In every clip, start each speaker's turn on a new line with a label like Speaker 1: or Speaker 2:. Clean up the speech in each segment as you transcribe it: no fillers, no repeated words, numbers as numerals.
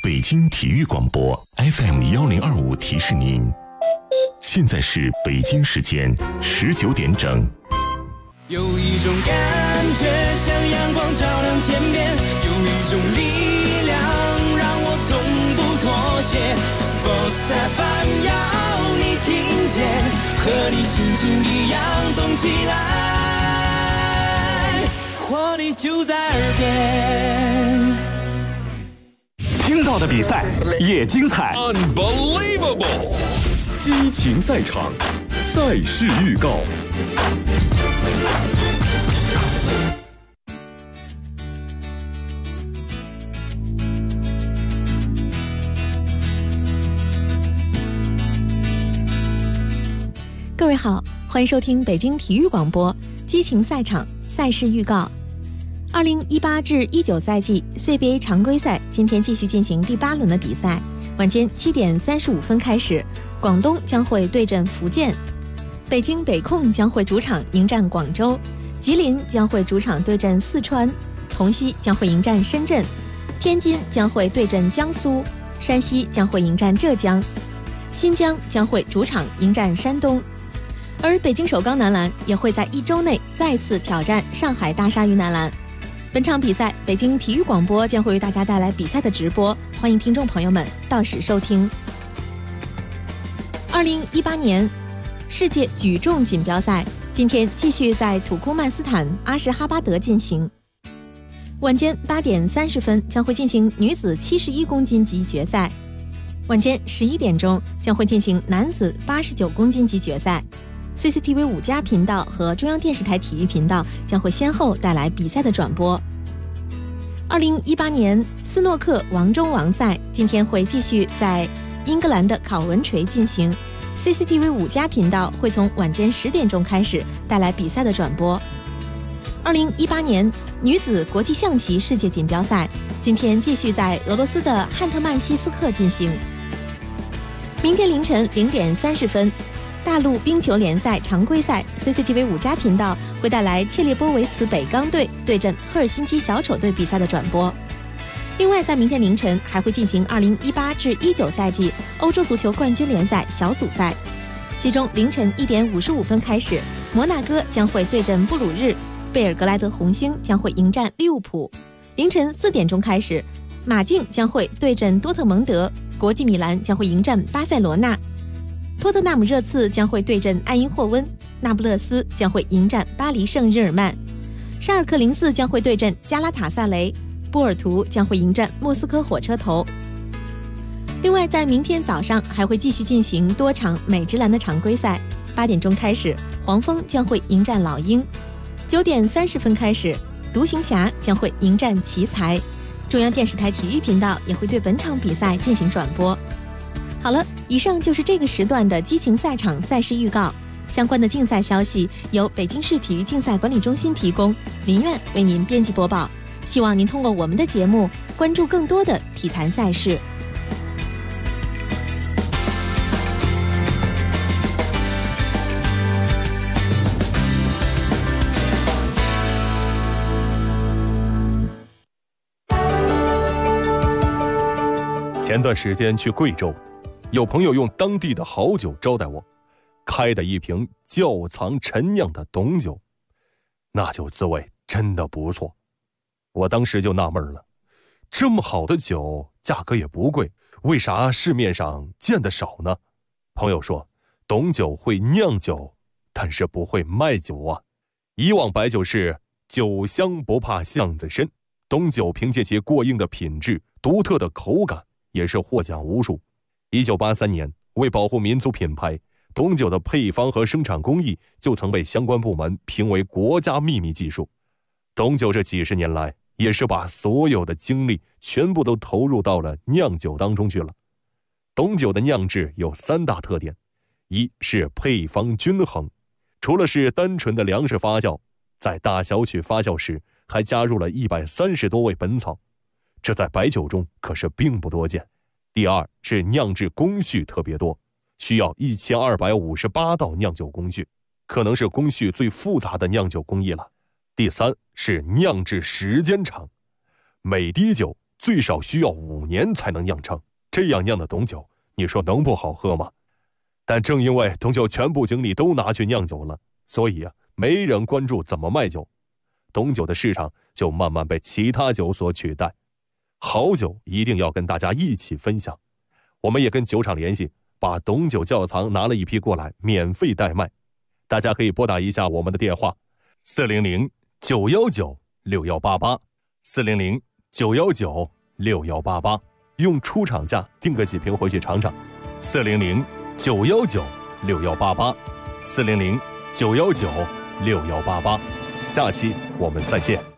Speaker 1: 北京体育广播 FM1025提示您，现在是北京时间19点整。
Speaker 2: 有一种感觉像阳光照亮天边，有一种力量让我从不妥协。Sports FM 要你听见，和你心情一样动起来，活力就在耳边。
Speaker 3: 听到的比赛也精彩
Speaker 4: ，Unbelievable！
Speaker 3: 激情赛场，赛事预告。
Speaker 5: 各位好，欢迎收听北京体育广播激情赛场赛事预告。2018至19赛季 CBA 常规赛今天继续进行第8轮的比赛，晚间7点35分开始，广东将会对阵福建，北京北控将会主场迎战广州，吉林将会主场对阵四川，同曦将会迎战深圳，天津将会对阵江苏，山西将会迎战浙江，新疆将会主场迎战山东。而北京首钢男篮也会在1周内再次挑战上海大鲨鱼男篮。本场比赛，北京体育广播将会为大家带来比赛的直播，欢迎听众朋友们到时收听。2018年世界举重锦标赛今天继续在土库曼斯坦阿什哈巴德进行，晚间8点30分将会进行女子71公斤级决赛，晚间11点钟将会进行男子89公斤级决赛。CCTV 5+频道和中央电视台体育频道将会先后带来比赛的转播。2018年斯诺克王中王赛今天会继续在英格兰的考文垂进行， CCTV 5+频道会从晚间10点钟开始带来比赛的转播。2018年女子国际象棋世界锦标赛今天继续在俄罗斯的汉特曼西斯克进行，明天凌晨0点30分大陆冰球联赛常规赛 CCTV 5+频道会带来切列波维茨北钢队对阵赫尔辛基小丑队比赛的转播。另外在明天凌晨还会进行2018至19赛季欧洲足球冠军联赛小组赛，其中凌晨1点55分开始，摩纳哥将会对阵布鲁日，贝尔格莱德红星将会迎战利物浦。凌晨4点钟开始，马竞将会对阵多特蒙德，国际米兰将会迎战巴塞罗那，托特纳姆热刺将会对阵爱因霍温，那不勒斯将会迎战巴黎圣日耳曼，沙尔克04将会对阵加拉塔萨雷，波尔图将会迎战莫斯科火车头。另外在明天早上还会继续进行多场美职篮的常规赛，8点钟开始，黄蜂将会迎战老鹰，9点30分开始，独行侠将会迎战奇才，中央电视台体育频道也会对本场比赛进行转播。好了，以上就是这个时段的激情赛场赛事预告，相关的竞赛消息由北京市体育竞赛管理中心提供，林苑为您编辑播报。希望您通过我们的节目关注更多的体坛赛事。
Speaker 4: 前段时间去贵州，有朋友用当地的好酒招待我，开的一瓶窖藏陈酿的董酒，那酒滋味真的不错。我当时就纳闷了，这么好的酒价格也不贵，为啥市面上见得少呢？朋友说，董酒会酿酒，但是不会卖酒啊。以往白酒是酒香不怕巷子深，董酒凭借其过硬的品质、独特的口感，也是获奖无数。1983年，为保护民族品牌，董酒的配方和生产工艺就曾被相关部门评为国家秘密技术。董酒这几十年来，也是把所有的精力全部都投入到了酿酒当中去了。董酒的酿制有3大特点，一是配方均衡，除了是单纯的粮食发酵，在大小曲发酵时还加入了130多味本草，这在白酒中可是并不多见。第二是酿制工序特别多，需要1258道酿酒工序，可能是工序最复杂的酿酒工艺了。第三是酿制时间长，每滴酒最少需要5年才能酿成。这样酿的董酒，你说能不好喝吗？但正因为董酒全部精力都拿去酿酒了，所以没人关注怎么卖酒，董酒的市场就慢慢被其他酒所取代。好酒一定要跟大家一起分享，我们也跟酒厂联系，把董酒窖藏拿了一批过来，免费代卖。大家可以拨打一下我们的电话400-919-6188，400-919-6188，用出厂价订个几瓶回去尝尝。400-919-6188，400-919-6188。下期我们再见。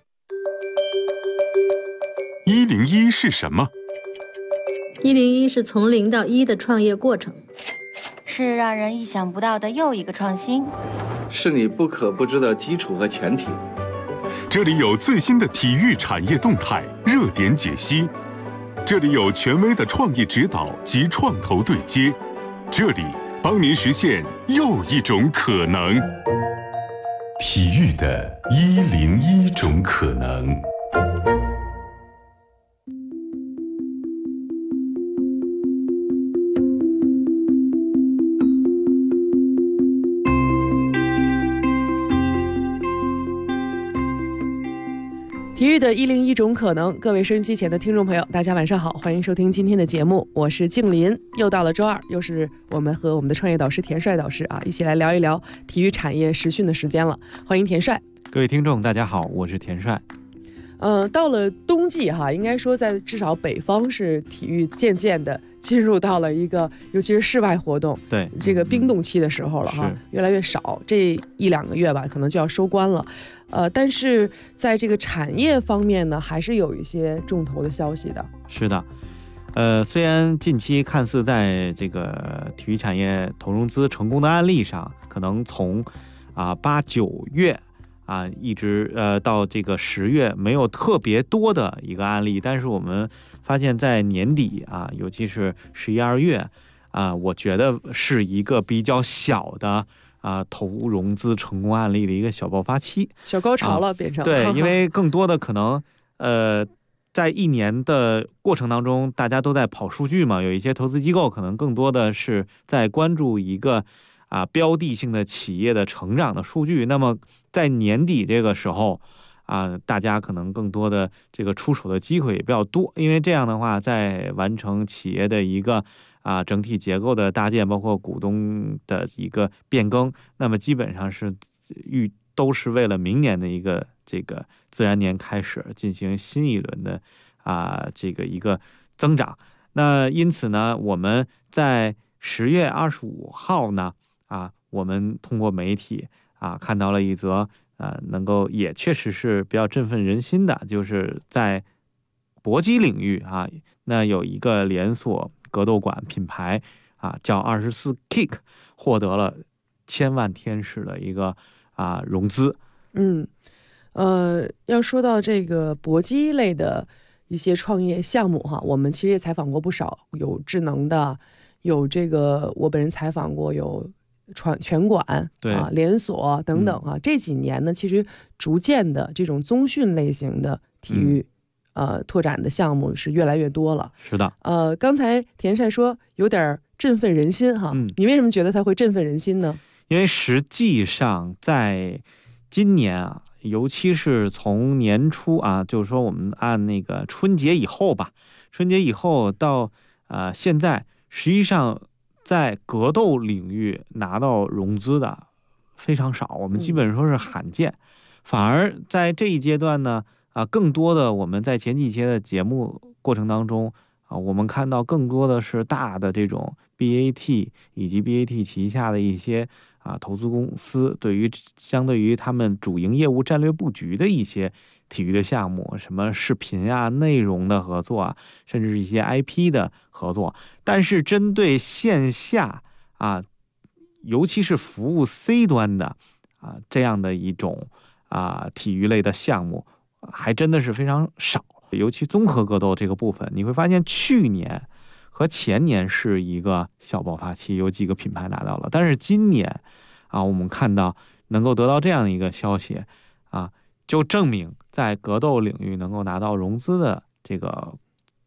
Speaker 1: 101是什么
Speaker 6: ？101是从0到1的创业过程，
Speaker 7: 是让人意想不到的又一个创新，
Speaker 8: 是你不可不知的基础和前提。
Speaker 1: 这里有最新的体育产业动态、热点解析，这里有权威的创业指导及创投对接，这里帮您实现又一种可能。体育的101种可能。
Speaker 9: 体育的101种可能，各位收音机前的听众朋友，大家晚上好，欢迎收听今天的节目，我是静林。又到了周二，又是我们和我们的创业导师田帅导师一起来聊一聊体育产业实训的时间了。欢迎田帅。
Speaker 10: 各位听众，大家好，我是田帅。
Speaker 9: 到了冬季应该说在至少北方是体育渐渐的进入到了一个，尤其是室外活动，
Speaker 10: 对
Speaker 9: 这个冰冻期的时候了越来越少，这1-2个月吧，可能就要收官了。但是在这个产业方面呢，还是有一些重头的消息的。
Speaker 10: 是的，虽然近期看似在这个体育产业投融资成功的案例上，可能从8、9月一直到这个10月没有特别多的一个案例，但是我们发现在年底尤其是11、12月我觉得是一个比较小的投融资成功案例的一个小爆发期，
Speaker 9: 小高潮了变成。
Speaker 10: 对，因为更多的可能在1年的过程当中，大家都在跑数据嘛，有一些投资机构可能更多的是在关注一个标的性的企业的成长的数据。那么在年底这个时候大家可能更多的这个出手的机会也比较多，因为这样的话，在完成企业的一个整体结构的搭建，包括股东的一个变更，那么基本上是都是为了明年的一个这个自然年开始进行新一轮的这个一个增长。那因此呢，我们在10月25号呢我们通过媒体看到了一则能够也确实是比较振奋人心的，就是在搏击领域那有一个连锁格斗馆品牌叫24Kick， 获得了1000万天使的一个融资。
Speaker 9: 要说到这个搏击类的一些创业项目我们其实也采访过不少，有智能的，有这个我本人采访过，有拳馆连锁等等这几年呢，其实逐渐的这种综训类型的体育拓展的项目是越来越多了。
Speaker 10: 是的。
Speaker 9: 刚才田帅说有点振奋人心你为什么觉得它会振奋人心呢？
Speaker 10: 因为实际上在今年尤其是从年初就是说我们按那个春节以后吧，春节以后到现在，实际上在格斗领域拿到融资的非常少，我们基本说是罕见。反而在这一阶段呢更多的我们在前几期的节目过程当中我们看到更多的是大的这种 BAT 以及 BAT 旗下的一些投资公司，相对于他们主营业务战略布局的一些体育的项目，什么视频内容的合作甚至一些 IP 的合作。但是针对线下尤其是服务 C 端的这样的一种体育类的项目，还真的是非常少。尤其综合格斗这个部分，你会发现去年和前年是一个小爆发期，有几个品牌拿到了，但是今年我们看到能够得到这样一个消息就证明在格斗领域能够拿到融资的这个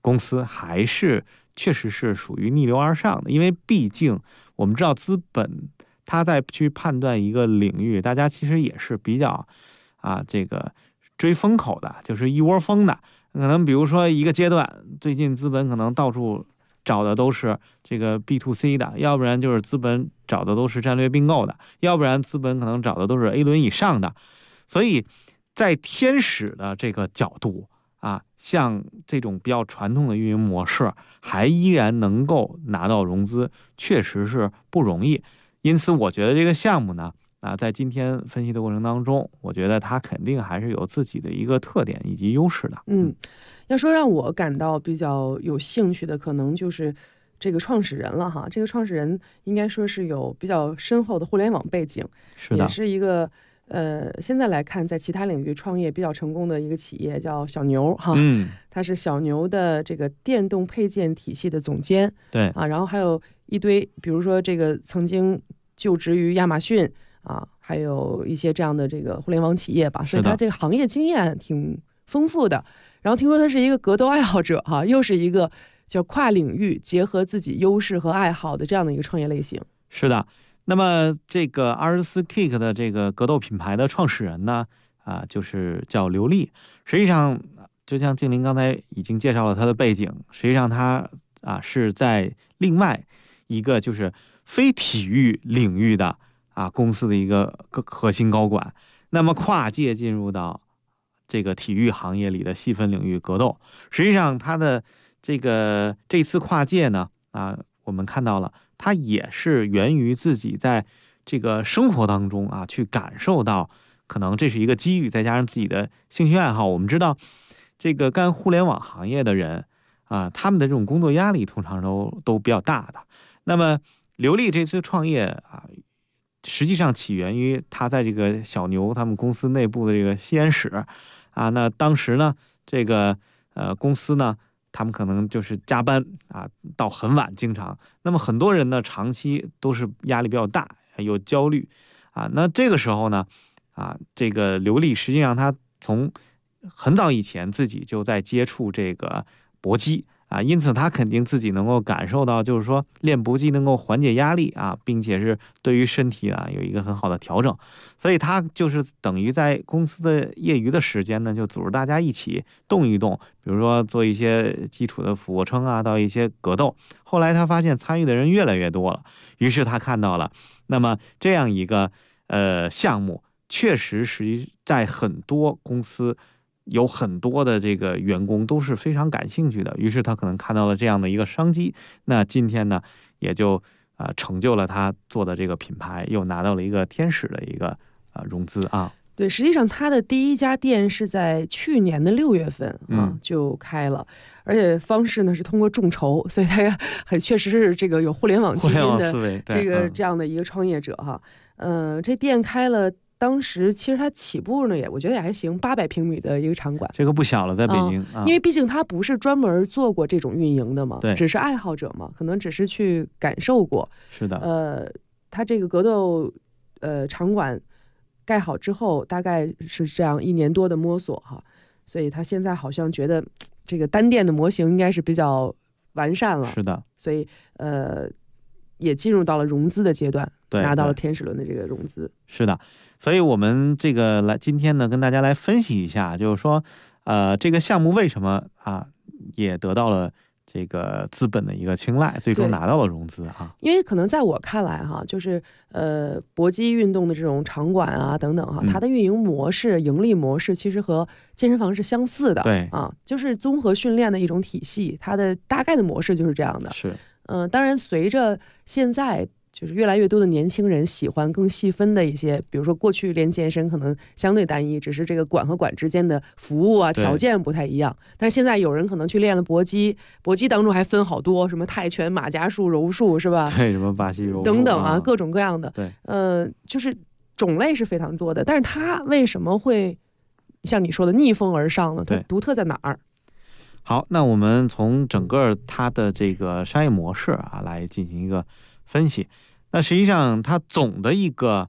Speaker 10: 公司还是确实是属于逆流而上的，因为毕竟我们知道资本它在去判断一个领域，大家其实也是比较这个追风口的，就是一窝蜂的。可能比如说一个阶段，最近资本可能到处找的都是这个 B2C 的，要不然就是资本找的都是战略并购的，要不然资本可能找的都是 A 轮以上的。所以在天使的这个角度像这种比较传统的运营模式还依然能够拿到融资，确实是不容易。因此我觉得这个项目呢在今天分析的过程当中，我觉得它肯定还是有自己的一个特点以及优势的。
Speaker 9: 要说让我感到比较有兴趣的，可能就是这个创始人了哈。这个创始人应该说是有比较深厚的互联网背景，
Speaker 10: 是的，
Speaker 9: 也是一个现在来看在其他领域创业比较成功的一个企业，叫小牛哈。他是小牛的这个电动配件体系的总监，
Speaker 10: 对
Speaker 9: 然后还有一堆，比如说这个曾经就职于亚马逊还有一些这样的这个互联网企业吧，所以他这个行业经验挺丰富的。然后听说他是一个格斗爱好者又是一个叫跨领域结合自己优势和爱好的这样的一个创业类型。
Speaker 10: 是的。那么这个24Kick 的这个格斗品牌的创始人呢就是叫刘丽。实际上就像静林刚才已经介绍了他的背景，实际上他是在另外一个就是非体育领域的公司的一个核心高管，那么跨界进入到这个体育行业里的细分领域格斗。实际上他的这次跨界呢我们看到了他也是源于自己在这个生活当中去感受到可能这是一个机遇，再加上自己的兴趣爱好。我们知道这个干互联网行业的人他们的这种工作压力通常都比较大的。那么刘丽这次创业实际上起源于他在这个小牛他们公司内部的这个吸烟室那当时呢这个公司呢他们可能就是加班到很晚，经常。那么很多人呢长期都是压力比较大，有焦虑那这个时候呢这个刘丽实际上他从很早以前自己就在接触这个搏击因此他肯定自己能够感受到，就是说练搏击能够缓解压力并且是对于身体有一个很好的调整。所以他就是等于在公司的业余的时间呢，就组织大家一起动一动，比如说做一些基础的俯卧撑到一些格斗。后来他发现参与的人越来越多了，于是他看到了，那么这样一个项目确实是在很多公司有很多的这个员工都是非常感兴趣的，于是他可能看到了这样的一个商机。那今天呢也就成就了他做的这个品牌，又拿到了一个天使的一个融资
Speaker 9: 对，实际上他的第一家店是在去年的6月份就开了，而且方式呢是通过众筹，所以他很确实是这个有互联网基因的这样的一个创业者这店开了。当时其实它起步呢我觉得也还行，800平米的一个场馆，
Speaker 10: 这个不小了，在北京
Speaker 9: 因为毕竟他不是专门做过这种运营的嘛，
Speaker 10: 对，
Speaker 9: 只是爱好者嘛，可能只是去感受过。
Speaker 10: 是的，
Speaker 9: 他这个格斗场馆盖好之后，大概是这样1年多的摸索所以他现在好像觉得这个单店的模型应该是比较完善了。
Speaker 10: 是的，
Speaker 9: 所以也进入到了融资的阶段，
Speaker 10: 对，
Speaker 9: 拿到了天使轮的这个融资。
Speaker 10: 是的，所以我们这个今天呢跟大家来分析一下，就是说这个项目为什么也得到了这个资本的一个青睐，最终拿到了融资
Speaker 9: 因为可能在我看来就是搏击运动的这种场馆等等它的运营模式、盈利模式其实和健身房是相似的，
Speaker 10: 对
Speaker 9: 就是综合训练的一种体系，它的大概的模式就是这样的。
Speaker 10: 是
Speaker 9: 当然随着现在就是越来越多的年轻人喜欢更细分的一些，比如说过去练健身可能相对单一，只是这个馆和馆之间的服务条件不太一样，但是现在有人可能去练了搏击，搏击当中还分好多，什么泰拳、马甲术、柔术是吧？
Speaker 10: 对，什么巴西柔术
Speaker 9: 等等各种各样的。
Speaker 10: 对，
Speaker 9: 就是种类是非常多的，但是它为什么会像你说的逆风而上呢？它独特在哪儿？
Speaker 10: 好，那我们从整个它的这个商业模式来进行一个分析。那实际上它总的一个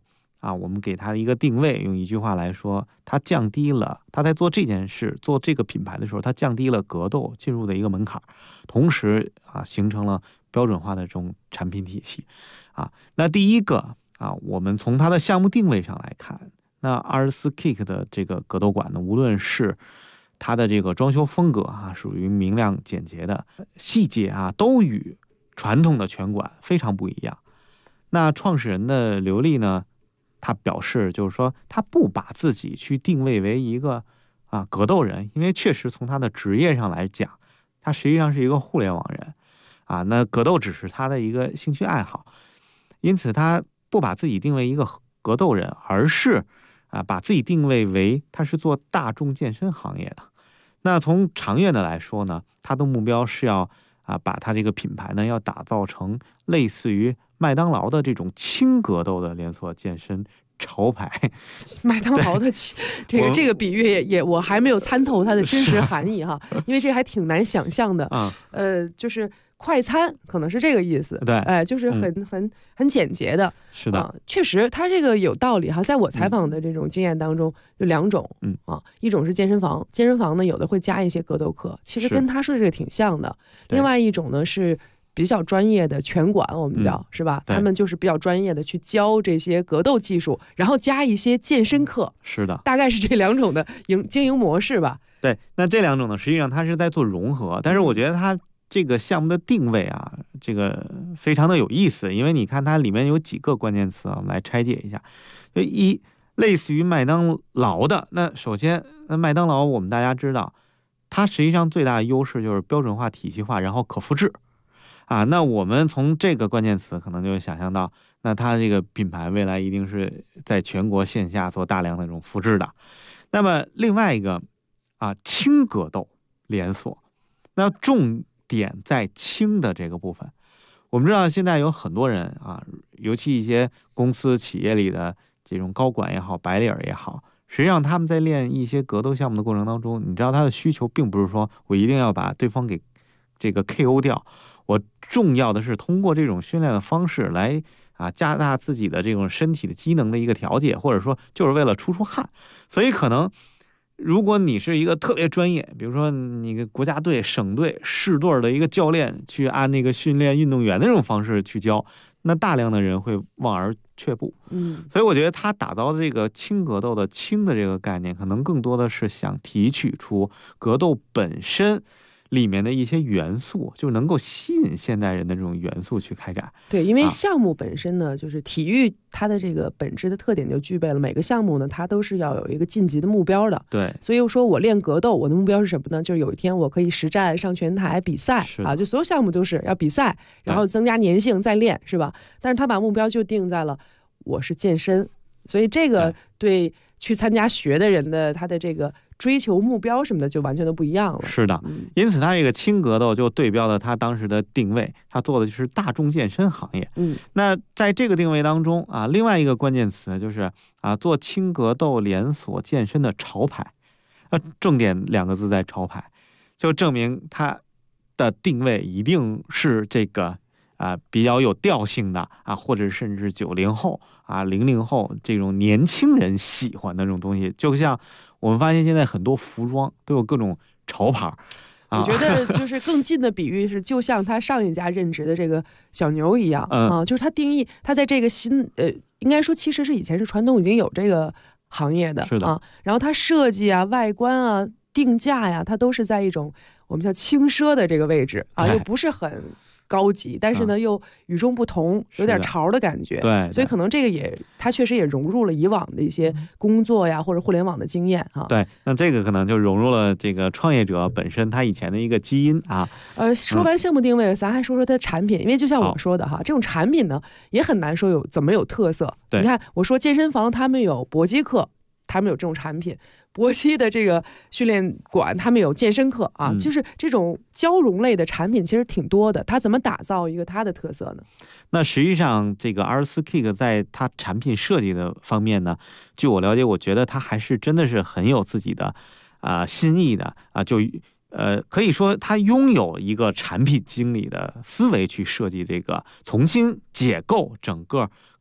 Speaker 10: 我们给它的一个定位，用一句话来说，它降低了它在做这件事、做这个品牌的时候，它降低了格斗进入的一个门槛，同时形成了标准化的这种产品体系。那第一个我们从它的项目定位上来看，那阿尔斯 Kick 的这个格斗馆呢，无论是它的这个装修风格属于明亮简洁的，细节都与传统的拳馆非常不一样。那创始人的刘丽呢，他表示就是说，他不把自己去定位为一个格斗人，因为确实从他的职业上来讲，他实际上是一个互联网人那格斗只是他的一个兴趣爱好，因此他不把自己定为一个格斗人，而是把自己定位为他是做大众健身行业的。那从长远的来说呢，他的目标是要把他这个品牌呢要打造成类似于麦当劳的这种轻格斗的连锁健身潮牌。
Speaker 9: 麦当劳的这个比喻也我还没有参透它的真实含义因为这还挺难想象的就是快餐可能是这个意思，
Speaker 10: 对，
Speaker 9: 就是很简洁的，
Speaker 10: 是的，
Speaker 9: 确实它这个有道理在我采访的这种经验当中有两种，一种是健身房，健身房呢有的会加一些格斗课，其实跟他说的这个挺像的。另外一种呢是比较专业的拳馆，我们叫是吧？他们就是比较专业的去教这些格斗技术，然后加一些健身课，
Speaker 10: 是的，
Speaker 9: 大概是这两种的经营模式吧。
Speaker 10: 对，那这两种呢，实际上它是在做融合，但是我觉得它这个项目的定位这个非常的有意思，因为你看它里面有几个关键词我们来拆解一下。一，类似于麦当劳的，那首先麦当劳我们大家知道，它实际上最大的优势就是标准化、体系化，然后可复制那我们从这个关键词可能就会想象到，那它这个品牌未来一定是在全国线下做大量的这种复制的。那么另外一个轻格斗连锁，那重点在轻的这个部分。我们知道现在有很多人尤其一些公司企业里的这种高管也好，白领也好，实际上他们在练一些格斗项目的过程当中，你知道他的需求并不是说我一定要把对方给这个 KO 掉，我重要的是通过这种训练的方式来加大自己的这种身体的机能的一个调节，或者说就是为了出汗。所以可能如果你是一个特别专业，比如说你国家队、省队、市队的一个教练，去按那个训练运动员的这种方式去教，那大量的人会望而却步。所以我觉得他打造这个轻格斗的轻的这个概念，可能更多的是想提取出格斗本身里面的一些元素，就能够吸引现代人的这种元素去开展。
Speaker 9: 对，因为项目本身呢，就是体育它的这个本质的特点就具备了，每个项目呢它都是要有一个晋级的目标的。
Speaker 10: 对，
Speaker 9: 所以说我练格斗，我的目标是什么呢？就是有一天我可以实战上拳台比赛就所有项目都是要比赛，然后增加粘性再练，是吧？但是他把目标就定在了我是健身，所以这个对去参加学的人的他的这个追求目标什么的就完全都不一样了。
Speaker 10: 是的，因此他这个轻格斗就对标了他当时的定位，他做的就是大众健身行业。那在这个定位当中另外一个关键词就是做轻格斗连锁健身的潮牌。重点两个字在潮牌，就证明他的定位一定是这个比较有调性的或者甚至90后00后这种年轻人喜欢的这种东西。就像我们发现现在很多服装都有各种潮牌
Speaker 9: 我觉得就是更近的比喻是，就像他上一家任职的这个小牛一样就是他定义他在这个应该说其实是以前是传统已经有这个行业的，
Speaker 10: 是的
Speaker 9: 然后他设计外观定价呀，它都是在一种我们叫轻奢的这个位置又不是很高级，但是呢又与众不同，有点潮的感觉。
Speaker 10: 对，
Speaker 9: 所以可能这个它确实也融入了以往的一些工作呀或者互联网的经验
Speaker 10: 对，那这个可能就融入了这个创业者本身他以前的一个基因
Speaker 9: 说完项目定位，咱还说说它的产品，因为就像我说的这种产品呢也很难说怎么有特色。你看我说健身房他们有搏击课，他们有这种产品，搏击的这个训练馆他们有健身课就是这种交融类的产品其实挺多的，它怎么打造一个它的特色呢？
Speaker 10: 那实际上这个阿尔斯 Kick 在它产品设计的方面呢，据我了解，我觉得它还是真的是很有自己的心意的可以说他拥有一个产品经理的思维去设计这个，重新解构整个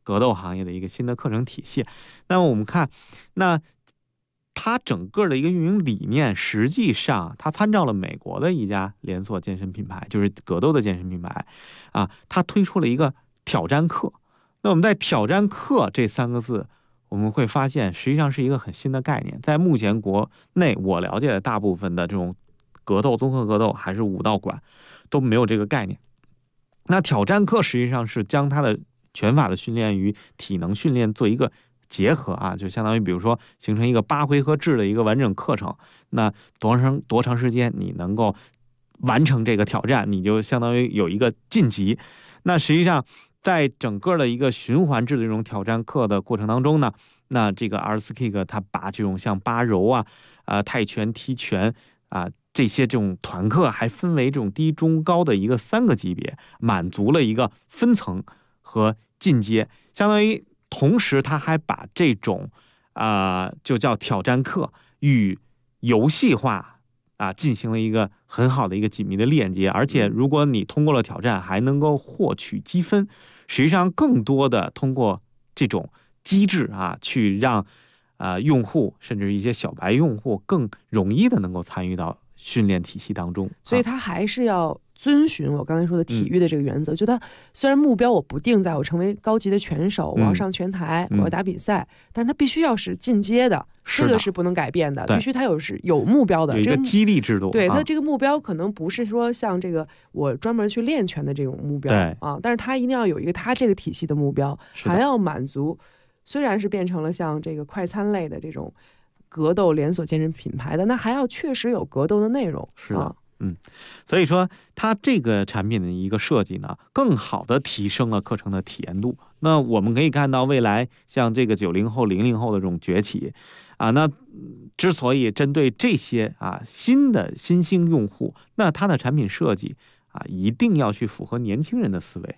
Speaker 10: 格斗行业的一个新的课程体系。那么我们看，那它整个的一个运营理念，实际上它参照了美国的一家连锁健身品牌，就是格斗的健身品牌啊，它推出了一个挑战课。那我们在挑战课这3个字，我们会发现实际上是一个很新的概念。在目前国内我了解的大部分的这种格斗、综合格斗还是武道馆都没有这个概念。那挑战课实际上是将它的拳法的训练与体能训练做一个结合啊，就相当于比如说形成一个8回合制的一个完整课程。那多长时间你能够完成这个挑战，你就相当于有一个晋级。那实际上在整个的一个循环制的这种挑战课的过程当中呢，那这个 ArtsKick 它把这种像八柔啊、泰拳、踢拳啊这些这种团课还分为这种低、中、高的一个3个级别，满足了一个分层和进阶，相当于同时它还把这种就叫挑战课与游戏化进行了一个很好的一个紧密的链接。而且如果你通过了挑战，还能够获取积分。实际上更多的通过这种机制去让用户甚至一些小白用户更容易的能够参与到训练体系当中。
Speaker 9: 所以它还是要遵循我刚才说的体育的这个原则，就它虽然目标我不定在我成为高级的拳手，我要上拳台，我要打比赛，但是它必须要是进阶的，这个是不能改变的，必须它有目标的，
Speaker 10: 有一个激励制度。
Speaker 9: 对，它这个目标可能不是说像这个我专门去练拳的这种目标但是它一定要有一个它这个体系的目标，还要满足。虽然是变成了像这个快餐类的这种格斗连锁健身品牌的，那还要确实有格斗的内容。
Speaker 10: 是的。所以说它这个产品的一个设计呢，更好的提升了课程的体验度。那我们可以看到未来像这个90后、00后的这种崛起那之所以针对这些新兴用户，那它的产品设计一定要去符合年轻人的思维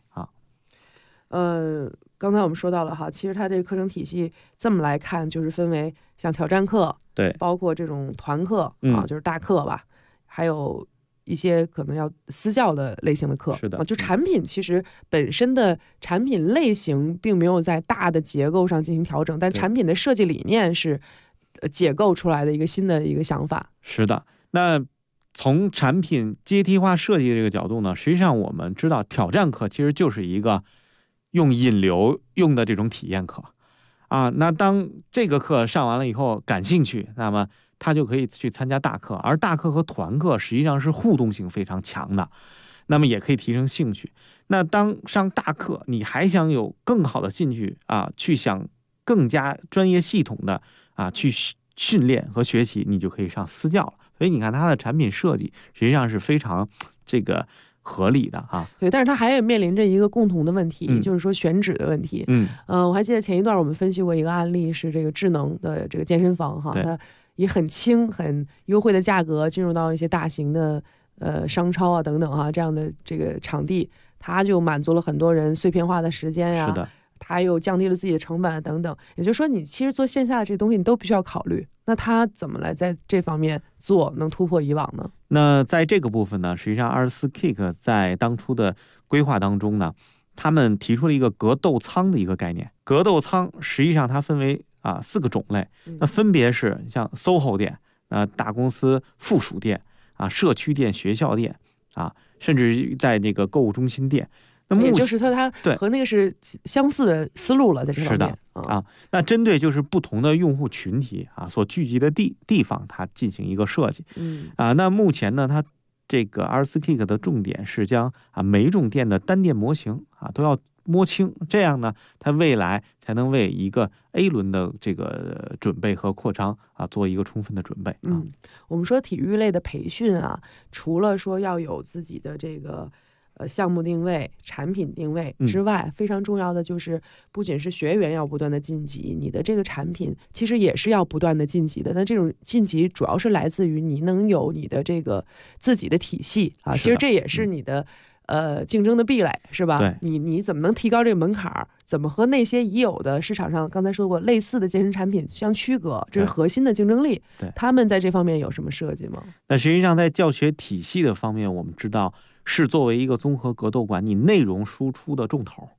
Speaker 9: 刚才我们说到了其实它这个课程体系这么来看，就是分为像挑战课，
Speaker 10: 对，
Speaker 9: 包括这种团课就是大课吧，还有一些可能要私教的类型的课。
Speaker 10: 是的，
Speaker 9: 就产品其实本身的产品类型并没有在大的结构上进行调整，但产品的设计理念是解构出来的一个新的一个想法。
Speaker 10: 是的，那从产品阶梯化设计这个角度呢，实际上我们知道挑战课其实就是一个用引流用的这种体验课那当这个课上完了以后感兴趣，那么他就可以去参加大课，而大课和团课实际上是互动性非常强的，那么也可以提升兴趣。那当上大课你还想有更好的兴趣去想更加专业系统的去训练和学习，你就可以上私教了。所以你看它的产品设计实际上是非常这个合理的
Speaker 9: 对，但是它还有面临着一个共同的问题，就是说选址的问题。我还记得前一段我们分析过一个案例，是这个智能的这个健身房它以很轻很优惠的价格进入到一些大型的商超等等这样的这个场地，它就满足了很多人碎片化的时间呀，
Speaker 10: 是的，
Speaker 9: 它又降低了自己的成本等等。也就是说你其实做线下的这东西你都必须要考虑，那它怎么来在这方面做能突破以往呢？
Speaker 10: 那在这个部分呢，实际上ArtsKick在当初的规划当中呢，他们提出了一个格斗仓的一个概念。格斗仓实际上它分为4个种类，那分别是像 SOHO 店、大公司附属店社区店、学校店甚至在那个购物中心店。那
Speaker 9: 也就是说它和那个是相似的思路了，在这方面。
Speaker 10: 是的那针对就是不同的用户群体所聚集的地方，它进行一个设计。那目前呢，它这个 ArtsKick 的重点是将每种店的单店模型都要摸清，这样呢，它未来才能为一个 A 轮的这个准备和扩张做一个充分的准备。
Speaker 9: 我们说体育类的培训除了说要有自己的这个项目定位、产品定位之外，非常重要的就是不仅是学员要不断的晋级，你的这个产品其实也是要不断的晋级的。那这种晋级主要是来自于你能有你的这个自己的体系其实这也是你的竞争的壁垒，是吧？
Speaker 10: 对，
Speaker 9: 你怎么能提高这个门槛？怎么和那些已有的市场上刚才说过类似的健身产品相区隔？这是核心的竞争力。
Speaker 10: 对，
Speaker 9: 他们在这方面有什么设计吗？
Speaker 10: 那实际上在教学体系的方面，我们知道是作为一个综合格斗馆，你内容输出的重头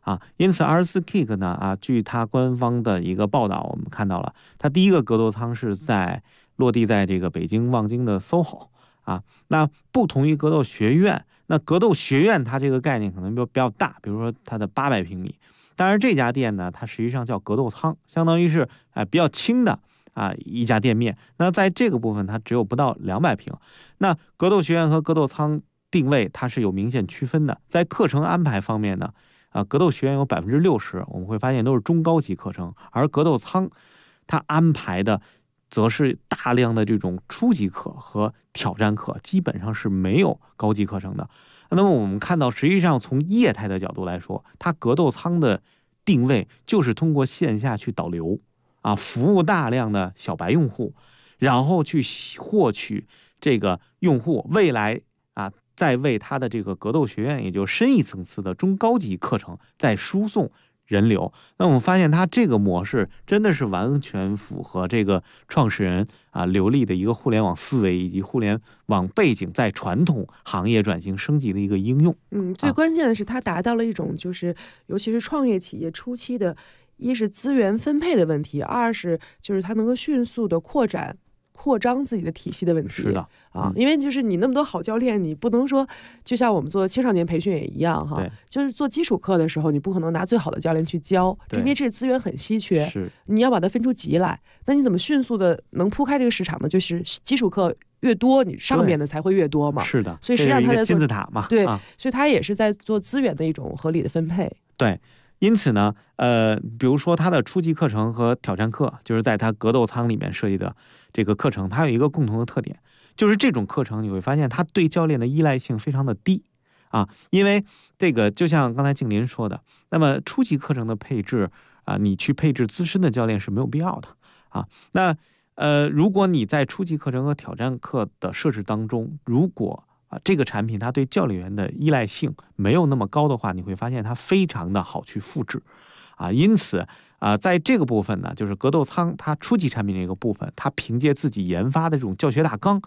Speaker 10: 啊。因此 24Kick 呢据它官方的一个报道，我们看到了它第一个格斗舱是落地在这个北京望京的 SOHO 啊。那不同于格斗学院，那格斗学院它这个概念可能比较大，比如说它的800平米。当然这家店呢，它实际上叫格斗舱，相当于是比较轻的一家店面。那在这个部分它只有不到200平。那格斗学院和格斗舱定位它是有明显区分的。在课程安排方面呢，格斗学院有60%，我们会发现都是中高级课程，而格斗舱它安排的则是大量的这种初级课和挑战课，基本上是没有高级课程的。那么我们看到，实际上从业态的角度来说，它格斗舱的定位就是通过线下去导流服务大量的小白用户，然后去获取这个用户未来再为他的这个格斗学院，也就是深一层次的中高级课程再输送人流。那我们发现它这个模式真的是完全符合这个创始人流利的一个互联网思维，以及互联网背景在传统行业转型升级的一个应用。
Speaker 9: 最关键的是它达到了一种就是尤其是创业企业初期的，一是资源分配的问题，二是就是它能够迅速的扩张自己的体系的问题。
Speaker 10: 是的
Speaker 9: 因为就是你那么多好教练，你不能说就像我们做青少年培训也一样就是做基础课的时候，你不可能拿最好的教练去教，因为这资源很稀缺，
Speaker 10: 是
Speaker 9: 你要把它分出级来。那你怎么迅速的能铺开这个市场呢？就是基础课越多，你上面的才会越多嘛。
Speaker 10: 是的，
Speaker 9: 所以实际上他在做
Speaker 10: 金字塔嘛。
Speaker 9: 对，所以他也是在做资源的一种合理的分配。
Speaker 10: 对。因此呢，比如说它的初级课程和挑战课，就是在它格斗舱里面设计的这个课程，它有一个共同的特点，就是这种课程你会发现它对教练的依赖性非常的低因为这个就像刚才静林说的，那么初级课程的配置你去配置资深的教练是没有必要的那如果你在初级课程和挑战课的设置当中，如果这个产品它对教练员的依赖性没有那么高的话，你会发现它非常的好去复制因此在这个部分呢，就是格斗舱它初级产品这个部分，它凭借自己研发的这种教学大纲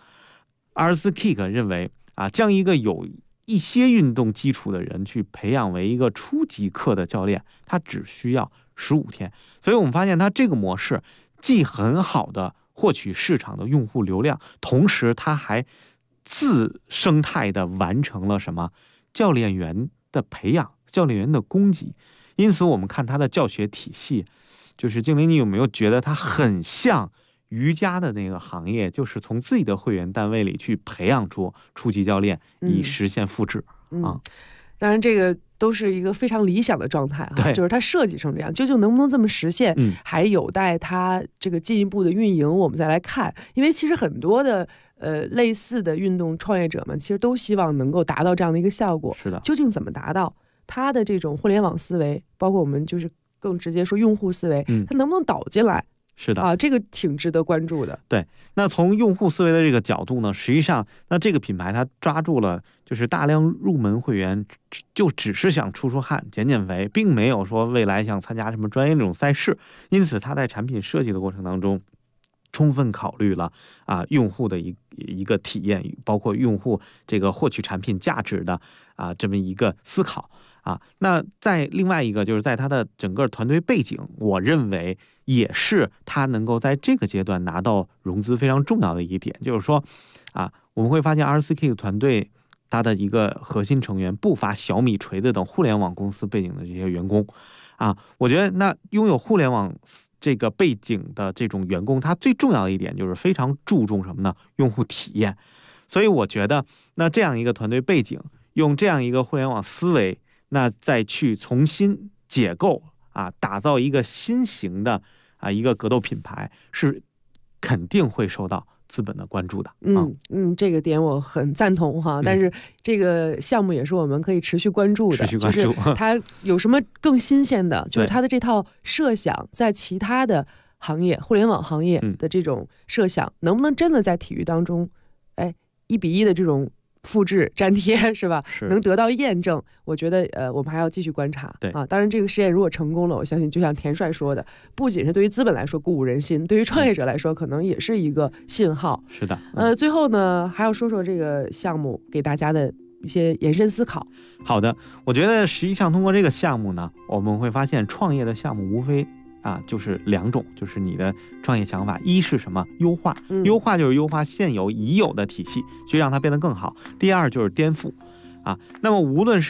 Speaker 10: ，24Kick 认为将一个有一些运动基础的人去培养为一个初级课的教练，他只需要15天。所以我们发现它这个模式既很好的获取市场的用户流量，同时它还自生态的完成了什么教练员的培养，教练员的供给。因此我们看它的教学体系，就是静林，你有没有觉得它很像瑜伽的那个行业，就是从自己的会员单位里去培养出初级教练，以实现复制
Speaker 9: 当然这个都是一个非常理想的状态就是它设计成这样，究竟能不能这么实现，还有待它这个进一步的运营我们再来看。因为其实很多的类似的运动创业者们其实都希望能够达到这样的一个效果。
Speaker 10: 是的，
Speaker 9: 究竟怎么达到它的这种互联网思维，包括我们就是更直接说用户思维，它能不能导进来？
Speaker 10: 是的
Speaker 9: 这个挺值得关注的。
Speaker 10: 对，那从用户思维的这个角度呢，实际上那这个品牌它抓住了就是大量入门会员就只是想出汗减肥，并没有说未来想参加什么专业那种赛事。因此它在产品设计的过程当中充分考虑了用户的一个体验，包括用户这个获取产品价值的这么一个思考那在另外一个就是在他的整个团队背景，我认为也是他能够在这个阶段拿到融资非常重要的一点。就是说我们会发现 24Kick 团队他的一个核心成员不乏小米、锤子等互联网公司背景的这些员工我觉得那拥有互联网这个背景的这种员工，他最重要的一点就是非常注重什么呢？用户体验。所以我觉得那这样一个团队背景，用这样一个互联网思维，那再去重新解构打造一个新型的一个格斗品牌，是肯定会受到资本的关注的。
Speaker 9: 这个点我很赞同但是这个项目也是我们可以持续关注的，就是它有什么更新鲜的，就是它的这套设想在其他的行业，互联网行业的这种设想，能不能真的在体育当中1比1的这种复制粘贴是吧？能得到验证，我觉得我们还要继续观察。
Speaker 10: 对
Speaker 9: 当然这个实验如果成功了，我相信就像田帅说的，不仅是对于资本来说鼓舞人心，对于创业者来说可能也是一个信号。
Speaker 10: 是的。
Speaker 9: 最后呢，还要说说这个项目给大家的一些延伸思考。
Speaker 10: 好的，我觉得实际上通过这个项目呢，我们会发现创业的项目无非就是2种，就是你的创业想法，一是什么？优化，优化就是优化现有已有的体系，去让它变得更好。第二就是颠覆，那么无论是